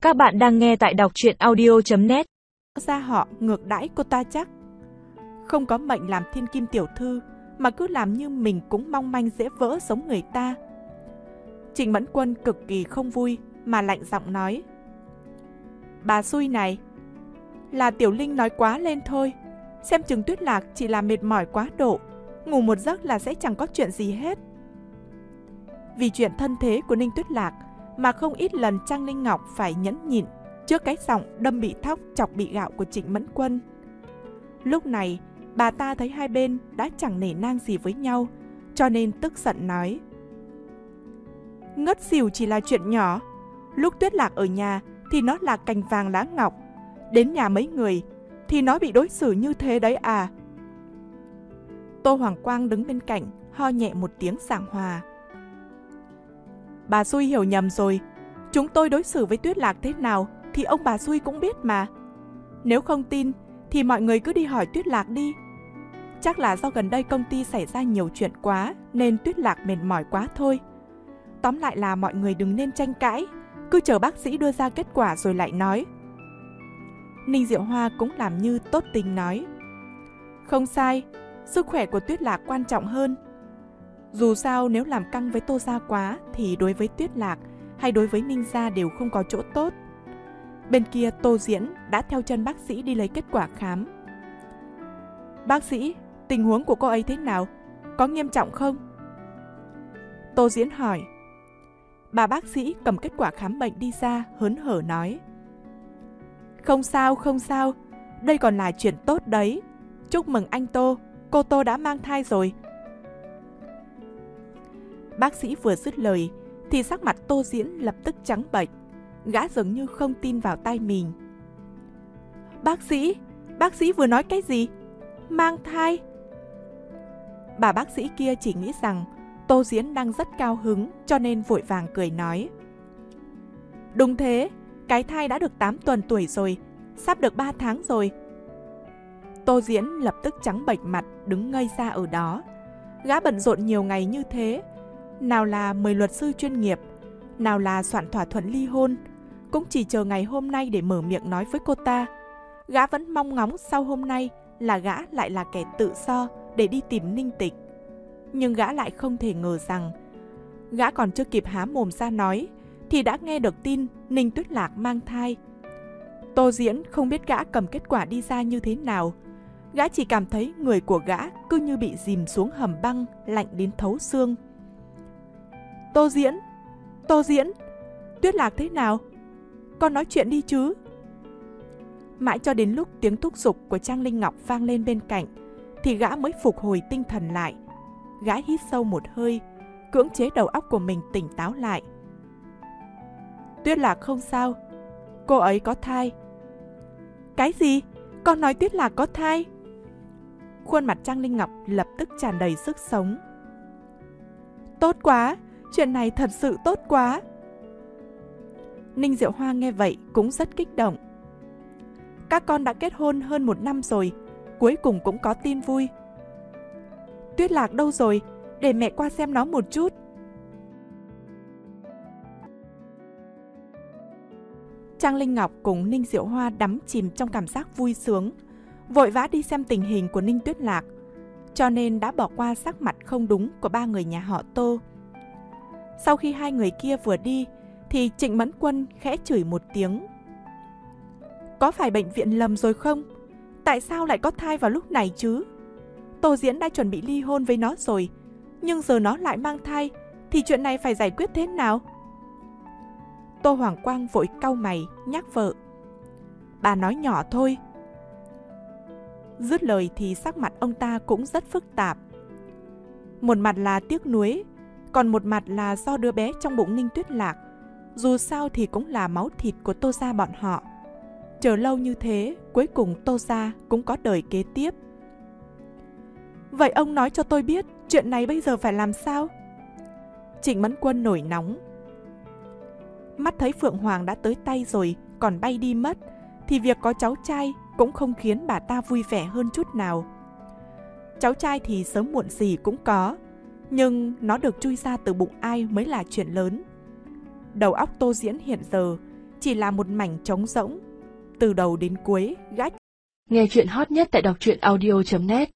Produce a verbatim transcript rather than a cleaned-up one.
Các bạn đang nghe tại đọc truyện audio chấm net. Ra họ ngược đãi cô ta chắc. Không có mệnh làm thiên kim tiểu thư mà cứ làm như mình cũng mong manh dễ vỡ giống người ta. Trịnh Mẫn Quân cực kỳ không vui mà lạnh giọng nói: Bà xui này, là Tiểu Linh nói quá lên thôi. Xem chừng Tuyết Lạc chỉ là mệt mỏi quá độ, ngủ một giấc là sẽ chẳng có chuyện gì hết. Vì chuyện thân thế của Ninh Tuyết Lạc mà không ít lần Trang Linh Ngọc phải nhẫn nhịn trước cái giọng đâm bị thóc chọc bị gạo của Trịnh Mẫn Quân. Lúc này bà ta thấy hai bên đã chẳng nể nang gì với nhau, cho nên tức giận nói: Ngất xỉu chỉ là chuyện nhỏ. Lúc Tuyết Lạc ở nhà thì nó là cành vàng lá ngọc, đến nhà mấy người thì nó bị đối xử như thế đấy à. Tô Hoàng Quang đứng bên cạnh ho nhẹ một tiếng giảng hòa: Bà xui hiểu nhầm rồi. Chúng tôi đối xử với Tuyết Lạc thế nào thì ông bà xui cũng biết mà. Nếu không tin thì mọi người cứ đi hỏi Tuyết Lạc đi. Chắc là do gần đây công ty xảy ra nhiều chuyện quá nên Tuyết Lạc mệt mỏi quá thôi. Tóm lại là mọi người đừng nên tranh cãi, cứ chờ bác sĩ đưa ra kết quả rồi lại nói. Ninh Diệu Hoa cũng làm như tốt tình nói: Không sai, sức khỏe của Tuyết Lạc quan trọng hơn. Dù sao nếu làm căng với Tô gia quá thì đối với Tuyết Lạc hay đối với Ninh gia đều không có chỗ tốt. Bên kia Tô Diễn đã theo chân bác sĩ đi lấy kết quả khám. Bác sĩ, tình huống của cô ấy thế nào? Có nghiêm trọng không? Tô Diễn hỏi. Bà bác sĩ cầm kết quả khám bệnh đi ra hớn hở nói: Không sao, không sao, đây còn là chuyện tốt đấy. Chúc mừng anh Tô, cô Tô đã mang thai rồi. Bác sĩ vừa dứt lời thì sắc mặt Tô Diễn lập tức trắng bệch, gã dường như không tin vào tai mình. Bác sĩ, bác sĩ vừa nói cái gì? Mang thai? Bà bác sĩ kia chỉ nghĩ rằng Tô Diễn đang rất cao hứng cho nên vội vàng cười nói: Đúng thế, cái thai đã được tám tuần tuổi rồi, sắp được ba tháng rồi. Tô Diễn lập tức trắng bệch mặt đứng ngây ra ở đó. Gã bận rộn nhiều ngày như thế, nào là mời luật sư chuyên nghiệp, nào là soạn thỏa thuận ly hôn, cũng chỉ chờ ngày hôm nay để mở miệng nói với cô ta. Gã vẫn mong ngóng sau hôm nay là gã lại là kẻ tự do để đi tìm Ninh Tịch. Nhưng gã lại không thể ngờ rằng gã còn chưa kịp há mồm ra nói thì đã nghe được tin Ninh Tuyết Lạc mang thai. Tô Diễn không biết gã cầm kết quả đi ra như thế nào. Gã chỉ cảm thấy người của gã cứ như bị dìm xuống hầm băng, lạnh đến thấu xương. Tô Diễn, Tô Diễn, Tuyết Lạc thế nào? Con nói chuyện đi chứ. Mãi cho đến lúc tiếng thúc giục của Trang Linh Ngọc vang lên bên cạnh thì gã mới phục hồi tinh thần lại. Gã hít sâu một hơi, cưỡng chế đầu óc của mình tỉnh táo lại. Tuyết Lạc không sao, cô ấy có thai. Cái gì? Con nói Tuyết Lạc có thai? Khuôn mặt Trang Linh Ngọc lập tức tràn đầy sức sống. Tốt quá, chuyện này thật sự tốt quá. Ninh Diệu Hoa nghe vậy cũng rất kích động. Các con đã kết hôn hơn một năm rồi, cuối cùng cũng có tin vui. Tuyết Lạc đâu rồi? Để mẹ qua xem nó một chút. Trang Linh Ngọc cùng Ninh Diệu Hoa đắm chìm trong cảm giác vui sướng, vội vã đi xem tình hình của Ninh Tuyết Lạc, cho nên đã bỏ qua sắc mặt không đúng của ba người nhà họ Tô. Sau khi hai người kia vừa đi thì Trịnh Mẫn Quân khẽ chửi một tiếng. Có phải bệnh viện lầm rồi không? Tại sao lại có thai vào lúc này chứ? Tô Diễn đã chuẩn bị ly hôn với nó rồi, nhưng giờ nó lại mang thai thì chuyện này phải giải quyết thế nào? Tô Hoàng Quang vội cau mày nhắc vợ. Bà nói nhỏ thôi. Dứt lời thì sắc mặt ông ta cũng rất phức tạp. Một mặt là tiếc nuối, còn một mặt là do đứa bé trong bụng Ninh Tuyết Lạc dù sao thì cũng là máu thịt của Tô gia bọn họ. Chờ lâu như thế, cuối cùng Tô gia cũng có đời kế tiếp. Vậy ông nói cho tôi biết chuyện này bây giờ phải làm sao? Trịnh Mẫn Quân nổi nóng. Mắt thấy Phượng Hoàng đã tới tay rồi còn bay đi mất thì việc có cháu trai cũng không khiến bà ta vui vẻ hơn chút nào. Cháu trai thì sớm muộn gì cũng có, nhưng nó được chui ra từ bụng ai mới là chuyện lớn. Đầu óc Tô Diễn hiện giờ chỉ là một mảnh trống rỗng. Từ đầu đến cuối, gã Nghe chuyện hot nhất tại đọc truyện audio chấm net